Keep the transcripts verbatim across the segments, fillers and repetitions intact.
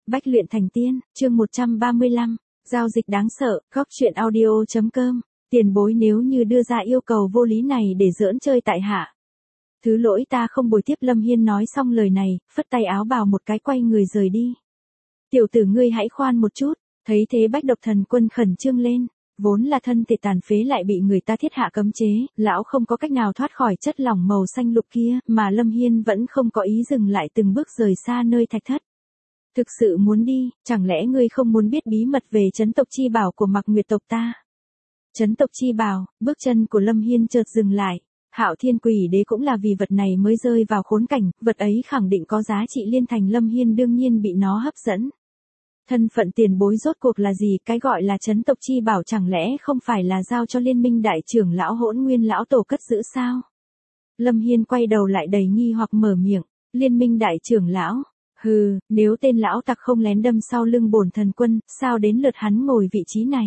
Bách luyện thành tiên, chương một trăm ba mươi lăm, giao dịch đáng sợ, góc truyện audio.com, tiền bối nếu như đưa ra yêu cầu vô lý này để giỡn chơi tại hạ. Thứ lỗi ta không bồi tiếp. Lâm Hiên nói xong lời này, phất tay áo bào một cái quay người rời đi. Tiểu tử ngươi hãy khoan một chút, thấy thế Bách Độc Thần Quân khẩn trương lên. Vốn là thân thể tàn phế lại bị người ta thiết hạ cấm chế, lão không có cách nào thoát khỏi chất lỏng màu xanh lục kia, mà Lâm Hiên vẫn không có ý dừng lại từng bước rời xa nơi thạch thất. Thực sự muốn đi, chẳng lẽ ngươi không muốn biết bí mật về chấn tộc chi bảo của Mạc Nguyệt tộc ta? Chấn tộc chi bảo, bước chân của Lâm Hiên chợt dừng lại. Hạo Thiên Quỷ Đế cũng là vì vật này mới rơi vào khốn cảnh, vật ấy khẳng định có giá trị liên thành. Lâm Hiên đương nhiên bị nó hấp dẫn. Thân phận tiền bối rốt cuộc là gì? Cái gọi là chấn tộc chi bảo chẳng lẽ không phải là giao cho liên minh đại trưởng lão Hỗn Nguyên lão tổ cất giữ sao? Lâm Hiên quay đầu lại đầy nghi hoặc mở miệng, liên minh đại trưởng lão? Hừ, nếu tên lão tặc không lén đâm sau lưng bổn thần quân, sao đến lượt hắn ngồi vị trí này?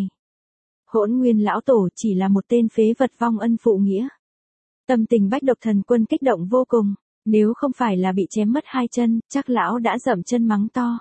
Hỗn Nguyên lão tổ chỉ là một tên phế vật vong ân phụ nghĩa. Tâm tình Bách Độc Thần Quân kích động vô cùng, nếu không phải là bị chém mất hai chân, chắc lão đã dậm chân mắng to.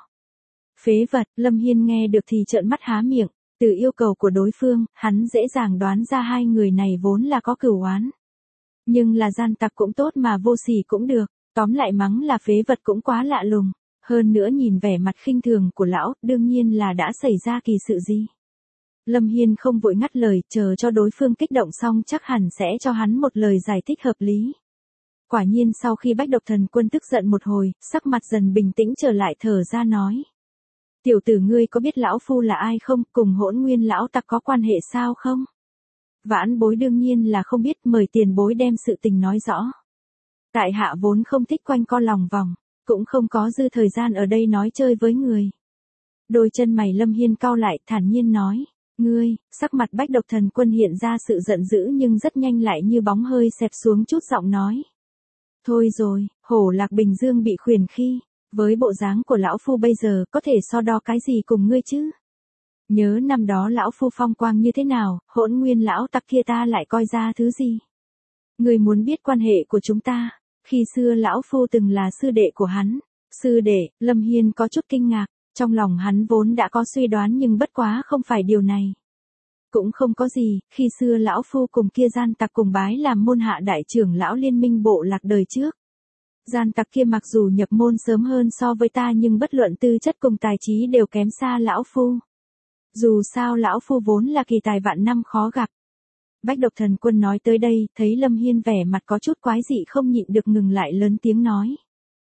Phế vật, Lâm Hiên nghe được thì trợn mắt há miệng, từ yêu cầu của đối phương, hắn dễ dàng đoán ra hai người này vốn là có cửu oán. Nhưng là gian tặc cũng tốt mà vô sỉ cũng được, tóm lại mắng là phế vật cũng quá lạ lùng, hơn nữa nhìn vẻ mặt khinh thường của lão, đương nhiên là đã xảy ra kỳ sự gì. Lâm Hiên không vội ngắt lời, chờ cho đối phương kích động xong chắc hẳn sẽ cho hắn một lời giải thích hợp lý. Quả nhiên sau khi Bách Độc Thần Quân tức giận một hồi, sắc mặt dần bình tĩnh trở lại, thở ra nói. Tiểu tử ngươi có biết lão phu là ai không, cùng Hỗn Nguyên lão tặc có quan hệ sao không? Vãn bối đương nhiên là không biết, mời tiền bối đem sự tình nói rõ. Tại hạ vốn không thích quanh co lòng vòng, cũng không có dư thời gian ở đây nói chơi với người. Đôi chân mày Lâm Hiên cau lại, thản nhiên nói. Ngươi, sắc mặt Bách Độc Thần Quân hiện ra sự giận dữ nhưng rất nhanh lại như bóng hơi xẹp xuống, chút giọng nói. Thôi rồi, Hổ Lạc Bình Dương bị khuyền khi, với bộ dáng của lão phu bây giờ có thể so đo cái gì cùng ngươi chứ? Nhớ năm đó lão phu phong quang như thế nào, Hỗn Nguyên lão tặc kia ta lại coi ra thứ gì? Ngươi muốn biết quan hệ của chúng ta, khi xưa lão phu từng là sư đệ của hắn. Sư đệ? Lâm Hiên có chút kinh ngạc. Trong lòng hắn vốn đã có suy đoán nhưng bất quá không phải điều này. Cũng không có gì, khi xưa lão phu cùng kia gian tặc cùng bái làm môn hạ đại trưởng lão liên minh bộ lạc đời trước. Gian tặc kia mặc dù nhập môn sớm hơn so với ta nhưng bất luận tư chất cùng tài trí đều kém xa lão phu. Dù sao lão phu vốn là kỳ tài vạn năm khó gặp. Bách Độc Thần Quân nói tới đây, thấy Lâm Hiên vẻ mặt có chút quái dị không nhịn được ngừng lại lớn tiếng nói.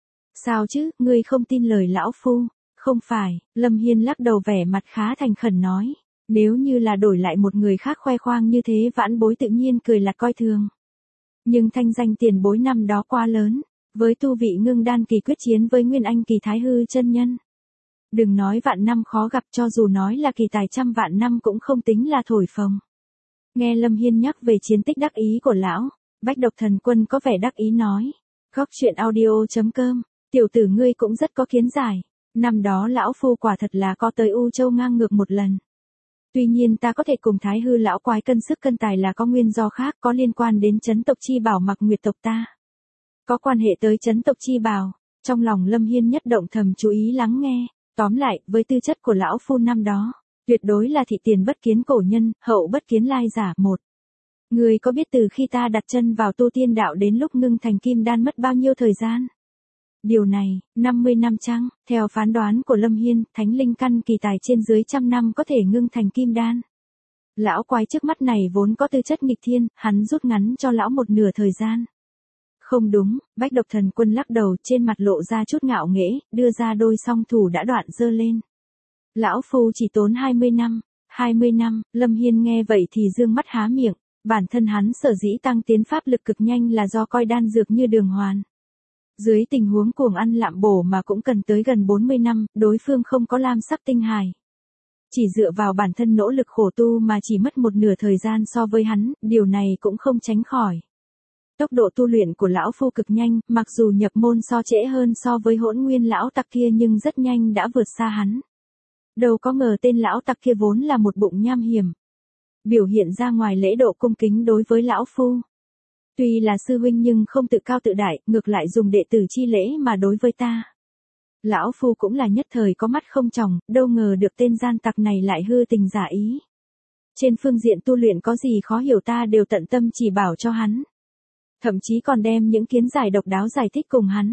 Sao chứ, ngươi không tin lời lão phu? Không phải, Lâm Hiên lắc đầu vẻ mặt khá thành khẩn nói. Nếu như là đổi lại một người khác khoe khoang như thế vãn bối tự nhiên cười là coi thường. Nhưng thanh danh tiền bối năm đó quá lớn, với tu vị ngưng đan kỳ quyết chiến với Nguyên Anh kỳ Thái Hư chân nhân. Đừng nói vạn năm khó gặp, cho dù nói là kỳ tài trăm vạn năm cũng không tính là thổi phồng. Nghe Lâm Hiên nhắc về chiến tích đắc ý của lão, Bách Độc Thần Quân có vẻ đắc ý nói. Góc truyện audio.com, tiểu tử ngươi cũng rất có kiến giải. Năm đó lão phu quả thật là có tới U Châu ngang ngược một lần. Tuy nhiên ta có thể cùng Thái Hư lão quái cân sức cân tài là có nguyên do khác, có liên quan đến chấn tộc chi bảo Mạc Nguyệt tộc ta. Có quan hệ tới chấn tộc chi bảo. Trong lòng Lâm Hiên nhất động thầm chú ý lắng nghe. Tóm lại, với tư chất của lão phu năm đó, tuyệt đối là thị tiền bất kiến cổ nhân, hậu bất kiến lai giả một. Người có biết từ khi ta đặt chân vào tu tiên đạo đến lúc ngưng thành kim đan mất bao nhiêu thời gian? Điều này, năm mươi năm chăng? Theo phán đoán của Lâm Hiên, thánh linh căn kỳ tài trên dưới trăm năm có thể ngưng thành kim đan. Lão quái trước mắt này vốn có tư chất nghịch thiên, hắn rút ngắn cho lão một nửa thời gian. Không đúng, Bách Độc Thần Quân lắc đầu, trên mặt lộ ra chút ngạo nghễ, đưa ra đôi song thủ đã đoạn giơ lên. Lão phu chỉ tốn hai mươi năm, hai mươi năm, Lâm Hiên nghe vậy thì dương mắt há miệng, bản thân hắn sở dĩ tăng tiến pháp lực cực nhanh là do coi đan dược như đường hoàn. Dưới tình huống cuồng ăn lạm bổ mà cũng cần tới gần bốn mươi năm, đối phương không có lam sắc tinh hài. Chỉ dựa vào bản thân nỗ lực khổ tu mà chỉ mất một nửa thời gian so với hắn, điều này cũng không tránh khỏi. Tốc độ tu luyện của lão phu cực nhanh, mặc dù nhập môn so trễ hơn so với Hỗn Nguyên lão tặc kia nhưng rất nhanh đã vượt xa hắn. Đâu có ngờ tên lão tặc kia vốn là một bụng nham hiểm. Biểu hiện ra ngoài lễ độ cung kính đối với lão phu. Tuy là sư huynh nhưng không tự cao tự đại, ngược lại dùng đệ tử chi lễ mà đối với ta. Lão Phu cũng là nhất thời có mắt không tròng, đâu ngờ được tên gian tặc này lại hư tình giả ý. Trên phương diện tu luyện có gì khó hiểu ta đều tận tâm chỉ bảo cho hắn. Thậm chí còn đem những kiến giải độc đáo giải thích cùng hắn.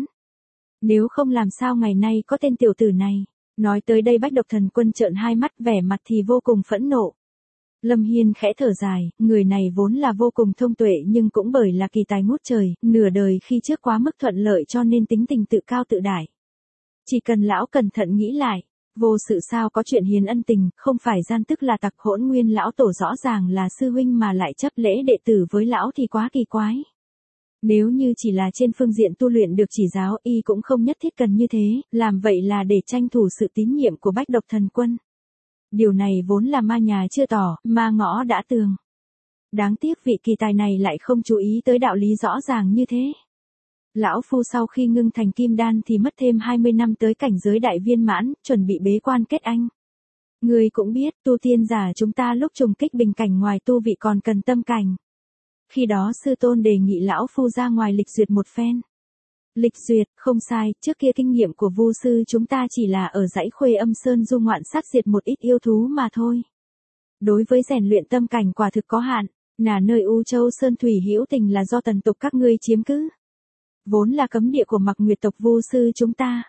Nếu không làm sao ngày nay có tên tiểu tử này. Nói tới đây Bách Độc Thần Quân trợn hai mắt, vẻ mặt thì vô cùng phẫn nộ. Lâm Hiên khẽ thở dài, người này vốn là vô cùng thông tuệ nhưng cũng bởi là kỳ tài ngút trời, nửa đời khi trước quá mức thuận lợi cho nên tính tình tự cao tự đại. Chỉ cần lão cẩn thận nghĩ lại, vô sự sao có chuyện hiến ân tình, không phải gian tức là tặc, Hỗn Nguyên lão tổ rõ ràng là sư huynh mà lại chấp lễ đệ tử với lão thì quá kỳ quái. Nếu như chỉ là trên phương diện tu luyện được chỉ giáo, y cũng không nhất thiết cần như thế, làm vậy là để tranh thủ sự tín nhiệm của Bách Độc Thần Quân. Điều này vốn là ma nhà chưa tỏ, ma ngõ đã tường. Đáng tiếc vị kỳ tài này lại không chú ý tới đạo lý rõ ràng như thế. Lão Phu sau khi ngưng thành kim đan thì mất thêm hai mươi năm tới cảnh giới đại viên mãn, chuẩn bị bế quan kết anh. Ngươi cũng biết, tu tiên giả chúng ta lúc trùng kích bình cảnh ngoài tu vị còn cần tâm cảnh. Khi đó sư tôn đề nghị lão Phu ra ngoài lịch duyệt một phen. Lịch duyệt, không sai, trước kia kinh nghiệm của Vu sư chúng ta chỉ là ở dãy Khuê Âm Sơn du ngoạn sát diệt một ít yêu thú mà thôi. Đối với rèn luyện tâm cảnh quả thực có hạn, là nơi U Châu Sơn Thủy hữu tình là do tần tộc các ngươi chiếm cứ. Vốn là cấm địa của Mặc Nguyệt tộc Vu sư chúng ta.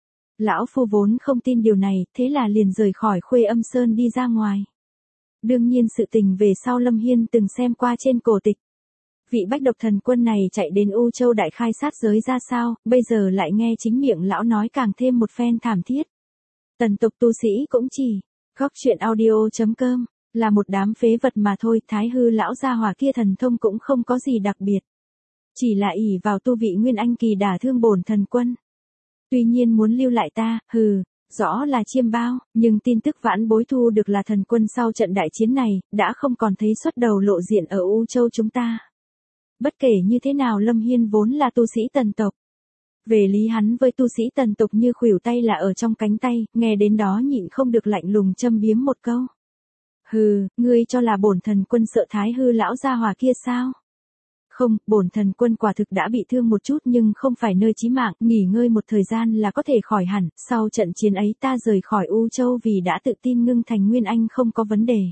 Lão Phu vốn không tin điều này, thế là liền rời khỏi Khuê Âm Sơn đi ra ngoài. Đương nhiên sự tình về sau Lâm Hiên từng xem qua trên cổ tịch. Vị Bách Độc Thần Quân này chạy đến U Châu đại khai sát giới ra sao, bây giờ lại nghe chính miệng lão nói càng thêm một phen thảm thiết. Tần tộc tu sĩ cũng chỉ, góc truyện audio chấm com, là một đám phế vật mà thôi, Thái Hư lão gia hỏa kia thần thông cũng không có gì đặc biệt. Chỉ là ỷ vào tu vị Nguyên Anh kỳ đả thương bổn thần quân. Tuy nhiên muốn lưu lại ta, hừ, rõ là chiêm bao, nhưng tin tức vãn bối thu được là thần quân sau trận đại chiến này, đã không còn thấy xuất đầu lộ diện ở U Châu chúng ta. Bất kể như thế nào Lâm Hiên vốn là tu sĩ tần tộc. Về lý hắn với tu sĩ tần tộc như khuỷu tay là ở trong cánh tay, nghe đến đó nhịn không được lạnh lùng châm biếm một câu. Hừ, ngươi cho là bổn thần quân sợ Thái Hư lão gia hỏa kia sao? Không, bổn thần quân quả thực đã bị thương một chút nhưng không phải nơi chí mạng, nghỉ ngơi một thời gian là có thể khỏi hẳn, sau trận chiến ấy ta rời khỏi U Châu vì đã tự tin ngưng thành Nguyên Anh không có vấn đề.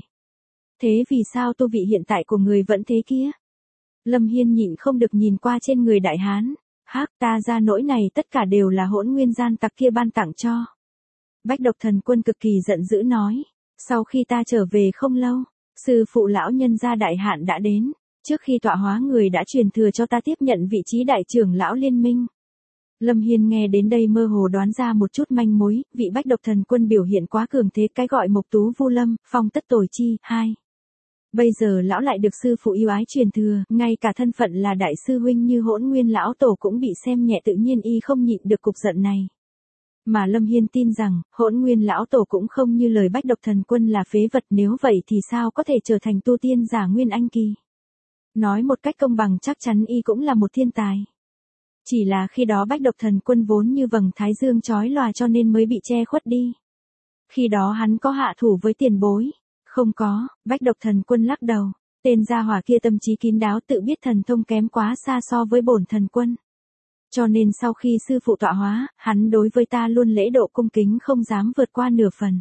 Thế vì sao tu vị hiện tại của người vẫn thế kia? Lâm Hiên nhịn không được nhìn qua trên người đại hán, hắc ta ra nỗi này tất cả đều là Hỗn Nguyên gian tặc kia ban tặng cho. Bách Độc Thần Quân cực kỳ giận dữ nói, sau khi ta trở về không lâu, sư phụ lão nhân gia đại hạn đã đến. Trước khi tọa hóa người đã truyền thừa cho ta tiếp nhận vị trí đại trưởng lão liên minh. Lâm Hiên nghe đến đây mơ hồ đoán ra một chút manh mối, vị Bách Độc Thần Quân biểu hiện quá cường thế, cái gọi Mộc Tú Vu Lâm, phong tất tồi chi, hai. Bây giờ lão lại được sư phụ yêu ái truyền thừa, ngay cả thân phận là đại sư huynh như Hỗn Nguyên lão tổ cũng bị xem nhẹ, tự nhiên y không nhịn được cục giận này. Mà Lâm Hiên tin rằng, Hỗn Nguyên lão tổ cũng không như lời Bách Độc Thần Quân là phế vật, nếu vậy thì sao có thể trở thành tu tiên giả Nguyên Anh kỳ. Nói một cách công bằng chắc chắn y cũng là một thiên tài. Chỉ là khi đó Bách Độc Thần Quân vốn như vầng thái dương chói lòa cho nên mới bị che khuất đi. Khi đó hắn có hạ thủ với tiền bối. Không có, Bách Độc Thần Quân lắc đầu. Tên gia hỏa kia tâm trí kín đáo, tự biết thần thông kém quá xa so với bổn thần quân. Cho nên sau khi sư phụ tọa hóa, hắn đối với ta luôn lễ độ cung kính không dám vượt qua nửa phần.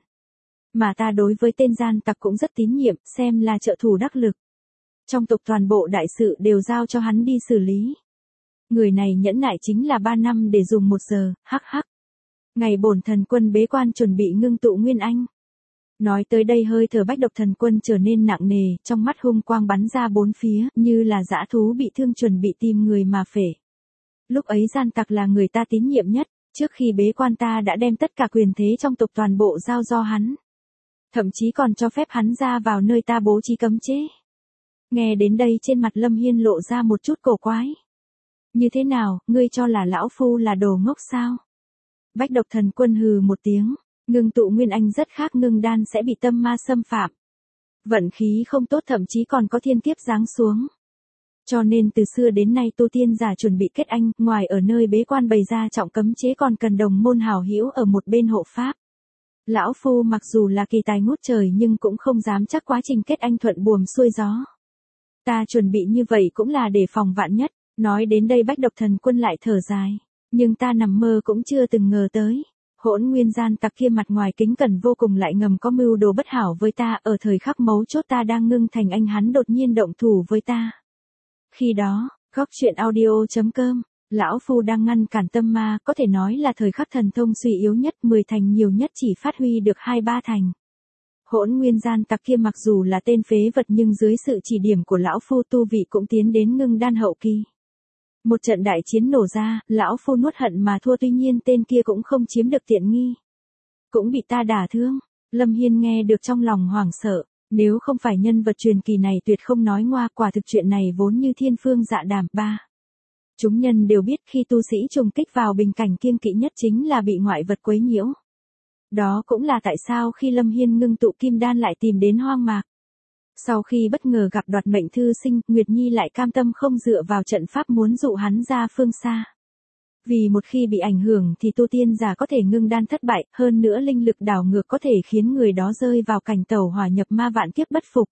Mà ta đối với tên gian tặc cũng rất tín nhiệm, xem là trợ thủ đắc lực. Trong tộc toàn bộ đại sự đều giao cho hắn đi xử lý. Người này nhẫn nại chính là ba năm để dùng một giờ, hắc hắc. Ngày bổn thần quân bế quan chuẩn bị ngưng tụ Nguyên Anh. Nói tới đây hơi thở Bách Độc Thần Quân trở nên nặng nề, trong mắt hung quang bắn ra bốn phía, như là dã thú bị thương chuẩn bị tìm người mà phể. Lúc ấy gian tặc là người ta tín nhiệm nhất, trước khi bế quan ta đã đem tất cả quyền thế trong tộc toàn bộ giao do hắn. Thậm chí còn cho phép hắn ra vào nơi ta bố trí cấm chế. Nghe đến đây trên mặt Lâm Hiên lộ ra một chút cổ quái. Như thế nào, ngươi cho là lão phu là đồ ngốc sao? Bách Độc Thần Quân hừ một tiếng, ngưng tụ Nguyên Anh rất khác ngưng đan sẽ bị tâm ma xâm phạm. Vận khí không tốt thậm chí còn có thiên kiếp giáng xuống. Cho nên từ xưa đến nay tu tiên giả chuẩn bị kết anh, ngoài ở nơi bế quan bày ra trọng cấm chế còn cần đồng môn hảo hữu ở một bên hộ pháp. Lão phu mặc dù là kỳ tài ngút trời nhưng cũng không dám chắc quá trình kết anh thuận buồm xuôi gió. Ta chuẩn bị như vậy cũng là để phòng vạn nhất. Nói đến đây Bách Độc Thần Quân lại thở dài. Nhưng ta nằm mơ cũng chưa từng ngờ tới. Hỗn nguyên gian tặc kia mặt ngoài kính cẩn vô cùng lại ngầm có mưu đồ bất hảo với ta, ở thời khắc mấu chốt ta đang ngưng thành anh hắn đột nhiên động thủ với ta. Khi đó, góc chuyện audio chấm com, lão phu đang ngăn cản tâm ma, có thể nói là thời khắc thần thông suy yếu nhất, mười thành nhiều nhất chỉ phát huy được hai ba thành. Hỗn nguyên gian tặc kia mặc dù là tên phế vật nhưng dưới sự chỉ điểm của lão phu tu vị cũng tiến đến ngưng đan hậu kỳ. Một trận đại chiến nổ ra, lão phu nuốt hận mà thua, tuy nhiên tên kia cũng không chiếm được tiện nghi. Cũng bị ta đả thương. Lâm Hiên nghe được trong lòng hoảng sợ, nếu không phải nhân vật truyền kỳ này tuyệt không nói ngoa, quả thực chuyện này vốn như thiên phương dạ đàm. Ba. Chúng nhân đều biết khi tu sĩ trùng kích vào bình cảnh kiêng kỵ nhất chính là bị ngoại vật quấy nhiễu. Đó cũng là tại sao khi Lâm Hiên ngưng tụ kim đan lại tìm đến hoang mạc. Sau khi bất ngờ gặp đoạt mệnh thư sinh, Nguyệt Nhi lại cam tâm không dựa vào trận pháp muốn dụ hắn ra phương xa. Vì một khi bị ảnh hưởng thì tu tiên giả có thể ngưng đan thất bại, hơn nữa linh lực đảo ngược có thể khiến người đó rơi vào cảnh tẩu hỏa nhập ma vạn kiếp bất phục.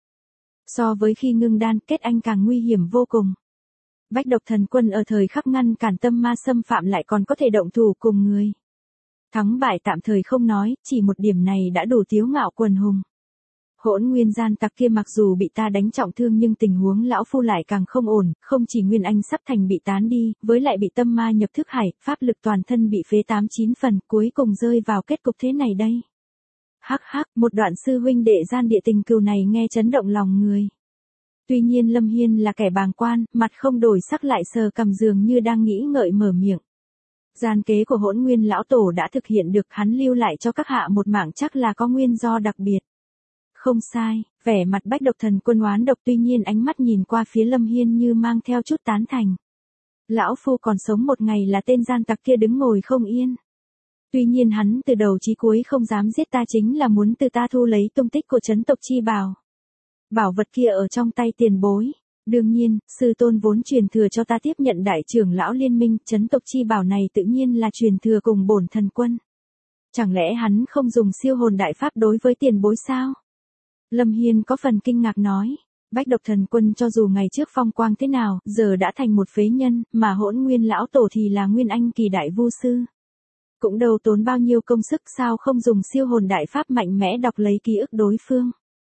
So với khi ngưng đan, kết anh càng nguy hiểm vô cùng. Bách độc thần quân ở thời khắc ngăn cản tâm ma xâm phạm lại còn có thể động thủ cùng người. Thắng bại tạm thời không nói, chỉ một điểm này đã đủ tiếu ngạo quần hùng. Hỗn nguyên gian tặc kia mặc dù bị ta đánh trọng thương nhưng tình huống lão phu lại càng không ổn, không chỉ nguyên anh sắp thành bị tán đi, với lại bị tâm ma nhập thức hải, pháp lực toàn thân bị phế tám chín phần, cuối cùng rơi vào kết cục thế này đây. Hắc hắc, một đoạn sư huynh đệ gian địa tình cừu này nghe chấn động lòng người. Tuy nhiên Lâm Hiên là kẻ bàng quan, mặt không đổi sắc lại sờ cầm dường như đang nghĩ ngợi mở miệng. Gian kế của Hỗn Nguyên lão tổ đã thực hiện được, hắn lưu lại cho các hạ một mạng chắc là có nguyên do đặc biệt. Không sai, vẻ mặt Bách độc thần quân oán độc, tuy nhiên ánh mắt nhìn qua phía Lâm Hiên như mang theo chút tán thành. Lão phu còn sống một ngày là tên gian tặc kia đứng ngồi không yên. Tuy nhiên hắn từ đầu chí cuối không dám giết ta chính là muốn từ ta thu lấy tung tích của trấn tộc chi bảo. Bảo vật kia ở trong tay tiền bối. Đương nhiên, sư tôn vốn truyền thừa cho ta tiếp nhận đại trưởng lão liên minh, trấn tộc chi bảo này tự nhiên là truyền thừa cùng bổn thần quân. Chẳng lẽ hắn không dùng siêu hồn đại pháp đối với tiền bối sao? Lâm Hiên có phần kinh ngạc nói, Bách độc thần quân cho dù ngày trước phong quang thế nào, giờ đã thành một phế nhân, mà Hỗn Nguyên lão tổ thì là nguyên anh kỳ đại vu sư. Cũng đâu tốn bao nhiêu công sức, sao không dùng siêu hồn đại pháp mạnh mẽ đọc lấy ký ức đối phương.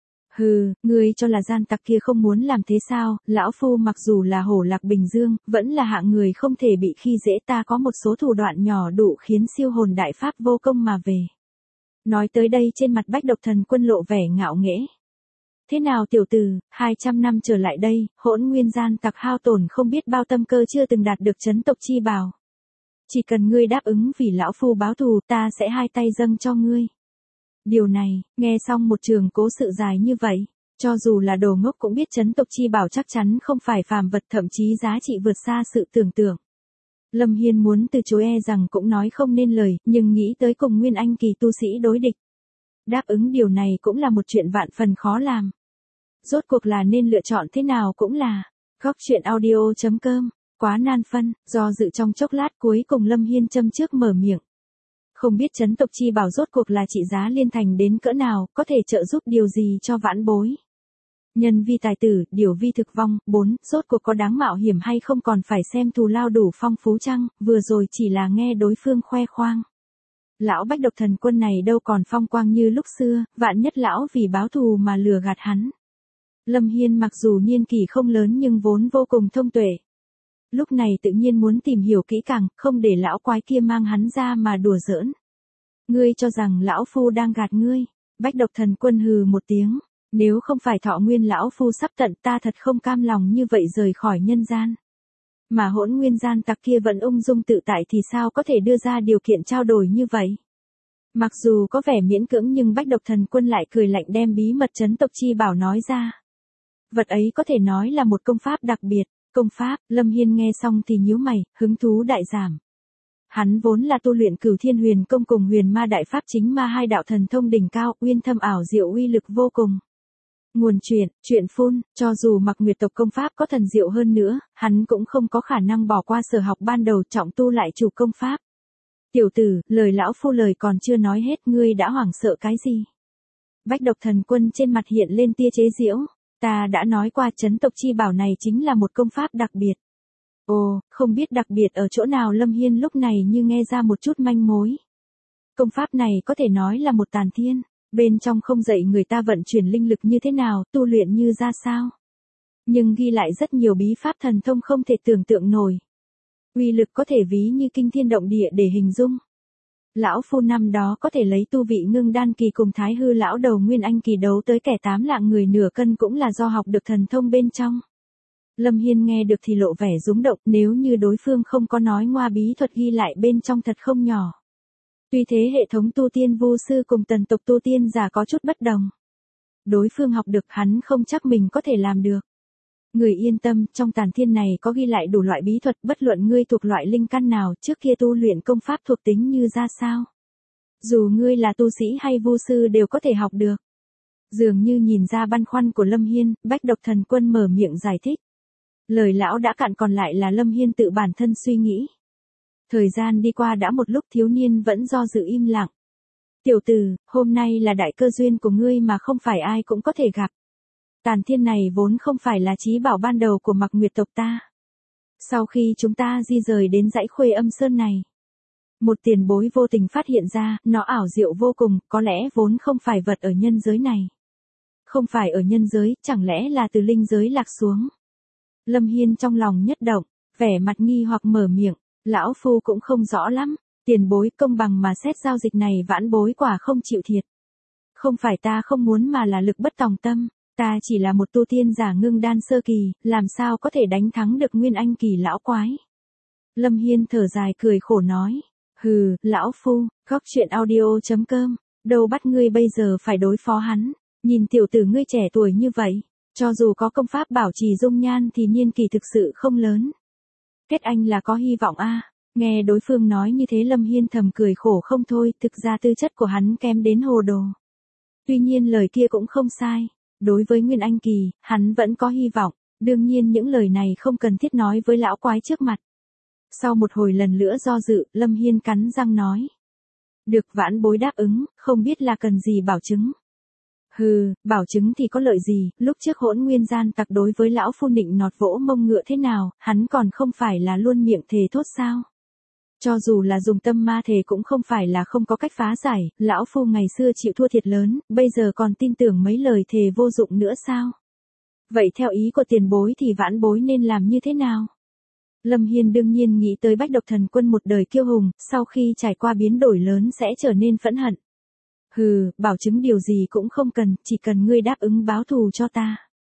Hừ, ngươi cho là gian tặc kia không muốn làm thế sao, lão phu mặc dù là hổ lạc bình dương, vẫn là hạng người không thể bị khi dễ, ta có một số thủ đoạn nhỏ đủ khiến siêu hồn đại pháp vô công mà về. Nói tới đây trên mặt Bách độc thần quân lộ vẻ ngạo nghễ. Thế nào tiểu tử, hai trăm năm trở lại đây, Hỗn Nguyên gian tặc hao tổn không biết bao tâm cơ chưa từng đạt được trấn tộc chi bảo. Chỉ cần ngươi đáp ứng vì lão phu báo thù, ta sẽ hai tay dâng cho ngươi. Điều này, nghe xong một trường cố sự dài như vậy, cho dù là đồ ngốc cũng biết trấn tộc chi bảo chắc chắn không phải phàm vật, thậm chí giá trị vượt xa sự tưởng tượng. Lâm Hiên muốn từ chối e rằng cũng nói không nên lời, nhưng nghĩ tới cùng nguyên anh kỳ tu sĩ đối địch. Đáp ứng điều này cũng là một chuyện vạn phần khó làm. Rốt cuộc là nên lựa chọn thế nào cũng là, góc chuyện audio chấm com, quá nan phân, do dự trong chốc lát cuối cùng Lâm Hiên châm trước mở miệng. Không biết trấn tộc chi bảo rốt cuộc là trị giá liên thành đến cỡ nào, có thể trợ giúp điều gì cho vãn bối. Nhân vi tài tử, điều vi thực vong, bốn, rốt cuộc có đáng mạo hiểm hay không còn phải xem thù lao đủ phong phú chăng, vừa rồi chỉ là nghe đối phương khoe khoang. Lão Bách độc thần quân này đâu còn phong quang như lúc xưa, vạn nhất lão vì báo thù mà lừa gạt hắn. Lâm Hiên mặc dù niên kỷ không lớn nhưng vốn vô cùng thông tuệ. Lúc này tự nhiên muốn tìm hiểu kỹ càng, không để lão quái kia mang hắn ra mà đùa giỡn. Ngươi cho rằng lão phu đang gạt ngươi, Bách độc thần quân hừ một tiếng. Nếu không phải thọ nguyên lão phu sắp tận, ta thật không cam lòng như vậy rời khỏi nhân gian. Mà Hỗn Nguyên gian tặc kia vẫn ung dung tự tại thì sao có thể đưa ra điều kiện trao đổi như vậy. Mặc dù có vẻ miễn cưỡng nhưng Bách độc thần quân lại cười lạnh đem bí mật trấn tộc chi bảo nói ra. Vật ấy có thể nói là một công pháp đặc biệt. Công pháp, Lâm Hiên nghe xong thì nhíu mày, hứng thú đại giảm. Hắn vốn là tu luyện Cửu Thiên Huyền Công cùng Huyền Ma Đại Pháp chính ma hai đạo thần thông đỉnh cao, uyên thâm ảo diệu uy lực vô cùng. Nguồn truyện, truyện phun, cho dù Mặc Nguyệt tộc công pháp có thần diệu hơn nữa, hắn cũng không có khả năng bỏ qua sở học ban đầu trọng tu lại chủ công pháp. Tiểu tử, lời lão phu lời còn chưa nói hết, ngươi đã hoảng sợ cái gì? Bách độc thần quân trên mặt hiện lên tia chế giễu. Ta đã nói qua trấn tộc chi bảo này chính là một công pháp đặc biệt. Ồ, không biết đặc biệt ở chỗ nào, Lâm Hiên lúc này như nghe ra một chút manh mối. Công pháp này có thể nói là một tàn thiên, bên trong không dạy người ta vận chuyển linh lực như thế nào, tu luyện như ra sao. Nhưng ghi lại rất nhiều bí pháp thần thông không thể tưởng tượng nổi. Uy lực có thể ví như kinh thiên động địa để hình dung. Lão phu năm đó có thể lấy tu vị ngưng đan kỳ cùng thái hư lão đầu nguyên anh kỳ đấu tới kẻ tám lạng người nửa cân cũng là do học được thần thông bên trong. Lâm Hiên nghe được thì lộ vẻ rúng động, nếu như đối phương không có nói ngoa bí thuật ghi lại bên trong thật không nhỏ. Tuy thế hệ thống tu tiên vu sư cùng tần tộc tu tiên giả có chút bất đồng. Đối phương học được hắn không chắc mình có thể làm được. Người yên tâm, trong tàn thiên này có ghi lại đủ loại bí thuật, bất luận ngươi thuộc loại linh căn nào, trước kia tu luyện công pháp thuộc tính như ra sao. Dù ngươi là tu sĩ hay vu sư đều có thể học được. Dường như nhìn ra băn khoăn của Lâm Hiên, Bách Độc Thần Quân mở miệng giải thích. Lời lão đã cạn còn lại là Lâm Hiên tự bản thân suy nghĩ. Thời gian đi qua đã một lúc, thiếu niên vẫn do dự im lặng. Tiểu tử, hôm nay là đại cơ duyên của ngươi mà không phải ai cũng có thể gặp. Tàn thiên này vốn không phải là chí bảo ban đầu của Mặc Nguyệt tộc ta. Sau khi chúng ta di rời đến dãy Khuê Âm Sơn này, một tiền bối vô tình phát hiện ra, nó ảo diệu vô cùng, có lẽ vốn không phải vật ở nhân giới này. Không phải ở nhân giới, chẳng lẽ là từ linh giới lạc xuống. Lâm Hiên trong lòng nhất động, vẻ mặt nghi hoặc mở miệng, lão phu cũng không rõ lắm, tiền bối công bằng mà xét giao dịch này vãn bối quả không chịu thiệt. Không phải ta không muốn mà là lực bất tòng tâm, ta chỉ là một tu tiên giả ngưng đan sơ kỳ, làm sao có thể đánh thắng được nguyên anh kỳ lão quái. Lâm Hiên thở dài cười khổ nói, hừ, lão phu, góc truyện audio chấm com, đâu bắt ngươi bây giờ phải đối phó hắn, nhìn tiểu tử ngươi trẻ tuổi như vậy. Cho dù có công pháp bảo trì dung nhan thì niên kỳ thực sự không lớn. Kết anh là có hy vọng a. À. Nghe đối phương nói như thế Lâm Hiên thầm cười khổ không thôi, thực ra tư chất của hắn kém đến hồ đồ. Tuy nhiên lời kia cũng không sai, đối với Nguyên Anh kỳ, hắn vẫn có hy vọng, đương nhiên những lời này không cần thiết nói với lão quái trước mặt. Sau một hồi lần nữa do dự, Lâm Hiên cắn răng nói. Được, vãn bối đáp ứng, không biết là cần gì bảo chứng. Hừ, bảo chứng thì có lợi gì, lúc trước Hỗn Nguyên gian tặc đối với lão phu nịnh nọt vỗ mông ngựa thế nào, hắn còn không phải là luôn miệng thề thốt sao. Cho dù là dùng tâm ma thề cũng không phải là không có cách phá giải, lão phu ngày xưa chịu thua thiệt lớn, bây giờ còn tin tưởng mấy lời thề vô dụng nữa sao. Vậy theo ý của tiền bối thì vãn bối nên làm như thế nào? Lâm Hiên đương nhiên nghĩ tới Bách Độc Thần Quân một đời kiêu hùng, sau khi trải qua biến đổi lớn sẽ trở nên phẫn hận. Hừ, bảo chứng điều gì cũng không cần, chỉ cần ngươi đáp ứng báo thù cho ta.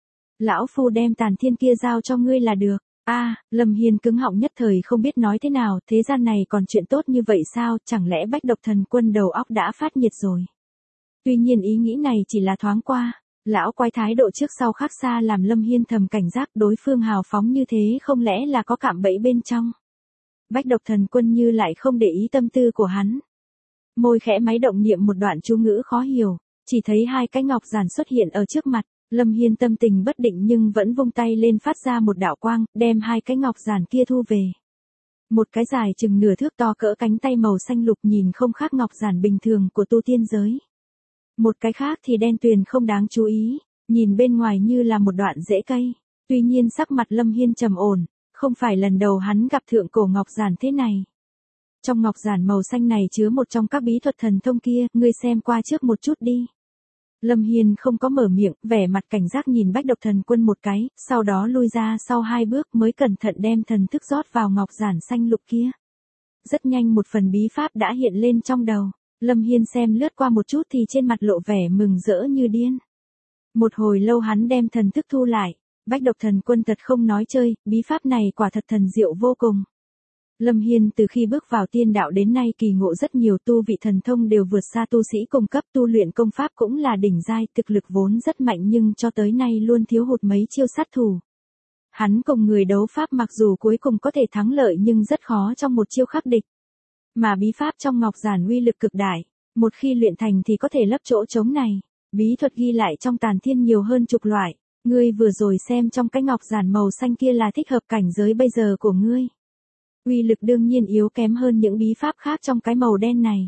Lão phu đem tàn thiên kia giao cho ngươi là được. A, à, Lâm Hiên cứng họng nhất thời không biết nói thế nào, thế gian này còn chuyện tốt như vậy sao, chẳng lẽ Bách Độc Thần Quân đầu óc đã phát nhiệt rồi. Tuy nhiên ý nghĩ này chỉ là thoáng qua, lão quái thái độ trước sau khác xa làm Lâm Hiên thầm cảnh giác đối phương hào phóng như thế không lẽ là có cạm bẫy bên trong. Bách Độc Thần Quân như lại không để ý tâm tư của hắn. Môi khẽ máy động niệm một đoạn chú ngữ khó hiểu, chỉ thấy hai cái ngọc giản xuất hiện ở trước mặt, Lâm Hiên tâm tình bất định nhưng vẫn vung tay lên phát ra một đạo quang, đem hai cái ngọc giản kia thu về. Một cái dài chừng nửa thước to cỡ cánh tay màu xanh lục nhìn không khác ngọc giản bình thường của tu tiên giới. Một cái khác thì đen tuyền không đáng chú ý, nhìn bên ngoài như là một đoạn rễ cây. Tuy nhiên sắc mặt Lâm Hiên trầm ổn, không phải lần đầu hắn gặp thượng cổ ngọc giản thế này. Trong ngọc giản màu xanh này chứa một trong các bí thuật thần thông kia, ngươi xem qua trước một chút đi. Lâm Hiên không có mở miệng, vẻ mặt cảnh giác nhìn Bách Độc Thần Quân một cái, sau đó lui ra sau hai bước mới cẩn thận đem thần thức rót vào ngọc giản xanh lục kia. Rất nhanh một phần bí pháp đã hiện lên trong đầu, Lâm Hiên xem lướt qua một chút thì trên mặt lộ vẻ mừng rỡ như điên. Một hồi lâu hắn đem thần thức thu lại, Bách Độc Thần Quân thật không nói chơi, bí pháp này quả thật thần diệu vô cùng. Lâm Hiên từ khi bước vào tiên đạo đến nay kỳ ngộ rất nhiều, tu vị thần thông đều vượt xa tu sĩ cùng cấp, tu luyện công pháp cũng là đỉnh giai, thực lực vốn rất mạnh nhưng cho tới nay luôn thiếu hụt mấy chiêu sát thủ. Hắn cùng người đấu pháp mặc dù cuối cùng có thể thắng lợi nhưng rất khó trong một chiêu khắc địch. Mà bí pháp trong ngọc giản uy lực cực đại, một khi luyện thành thì có thể lấp chỗ trống này. Bí thuật ghi lại trong tàn thiên nhiều hơn chục loại, ngươi vừa rồi xem trong cái ngọc giản màu xanh kia là thích hợp cảnh giới bây giờ của ngươi. Uy lực đương nhiên yếu kém hơn những bí pháp khác trong cái màu đen này.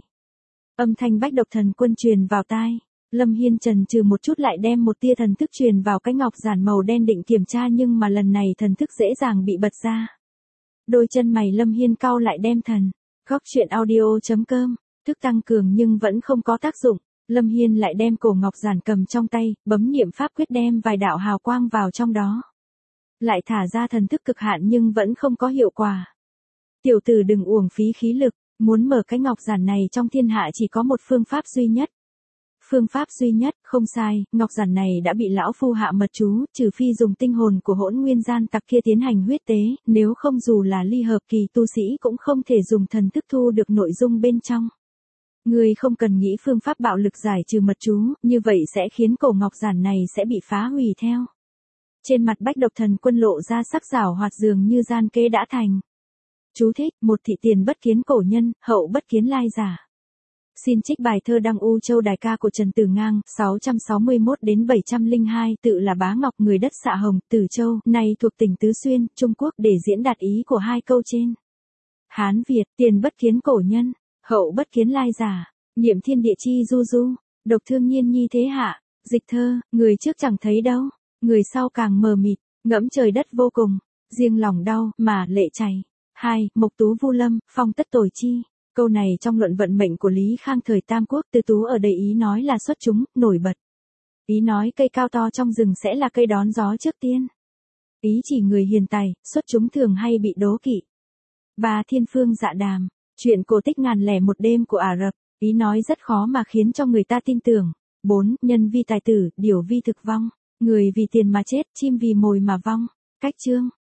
Âm thanh Bách Độc Thần Quân truyền vào tai, Lâm Hiên chần chừ một chút lại đem một tia thần thức truyền vào cái ngọc giản màu đen định kiểm tra nhưng mà lần này thần thức dễ dàng bị bật ra. Đôi chân mày Lâm Hiên cau lại đem thần. Góc truyện audio chấm com Thức tăng cường nhưng vẫn không có tác dụng, Lâm Hiên lại đem cổ ngọc giản cầm trong tay, bấm niệm pháp quyết đem vài đạo hào quang vào trong đó. Lại thả ra thần thức cực hạn nhưng vẫn không có hiệu quả. Tiểu tử đừng uổng phí khí lực, muốn mở cái ngọc giản này trong thiên hạ chỉ có một phương pháp duy nhất. Phương pháp duy nhất, không sai, ngọc giản này đã bị lão phu hạ mật chú, trừ phi dùng tinh hồn của hỗn nguyên gian tặc kia tiến hành huyết tế, nếu không dù là ly hợp kỳ tu sĩ cũng không thể dùng thần thức thu được nội dung bên trong. Ngươi không cần nghĩ phương pháp bạo lực giải trừ mật chú, như vậy sẽ khiến cổ ngọc giản này sẽ bị phá hủy theo. Trên mặt Bách Độc Thần Quân lộ ra sắc giảo hoạt dường như gian kế đã thành. Chú thích, một thị tiền bất kiến cổ nhân, hậu bất kiến lai giả. Xin trích bài thơ Đăng U Châu Đài ca của Trần Tử Ngang, sáu trăm sáu mươi mốt đến bảy trăm lẻ hai, tự là Bá Ngọc người đất Xạ Hồng, Tử Châu, nay thuộc tỉnh Tứ Xuyên, Trung Quốc để diễn đạt ý của hai câu trên. Hán Việt, tiền bất kiến cổ nhân, hậu bất kiến lai giả, niệm thiên địa chi du du, độc thương nhiên nhi thế hạ, dịch thơ, người trước chẳng thấy đâu, người sau càng mờ mịt, ngẫm trời đất vô cùng, riêng lòng đau, mà lệ chảy. hai. Mộc Tú Vu Lâm, phong tất tồi chi. Câu này trong luận vận mệnh của Lý Khang thời Tam Quốc, Tư Tú ở đây ý nói là xuất chúng, nổi bật. Ý nói cây cao to trong rừng sẽ là cây đón gió trước tiên. Ý chỉ người hiền tài, xuất chúng thường hay bị đố kỵ. ba. Thiên phương dạ đàm, chuyện cổ tích ngàn lẻ một đêm của Ả Rập, ý nói rất khó mà khiến cho người ta tin tưởng. bốn. Nhân vi tài tử, điểu vi thực vong, người vì tiền mà chết, chim vì mồi mà vong. Cách chương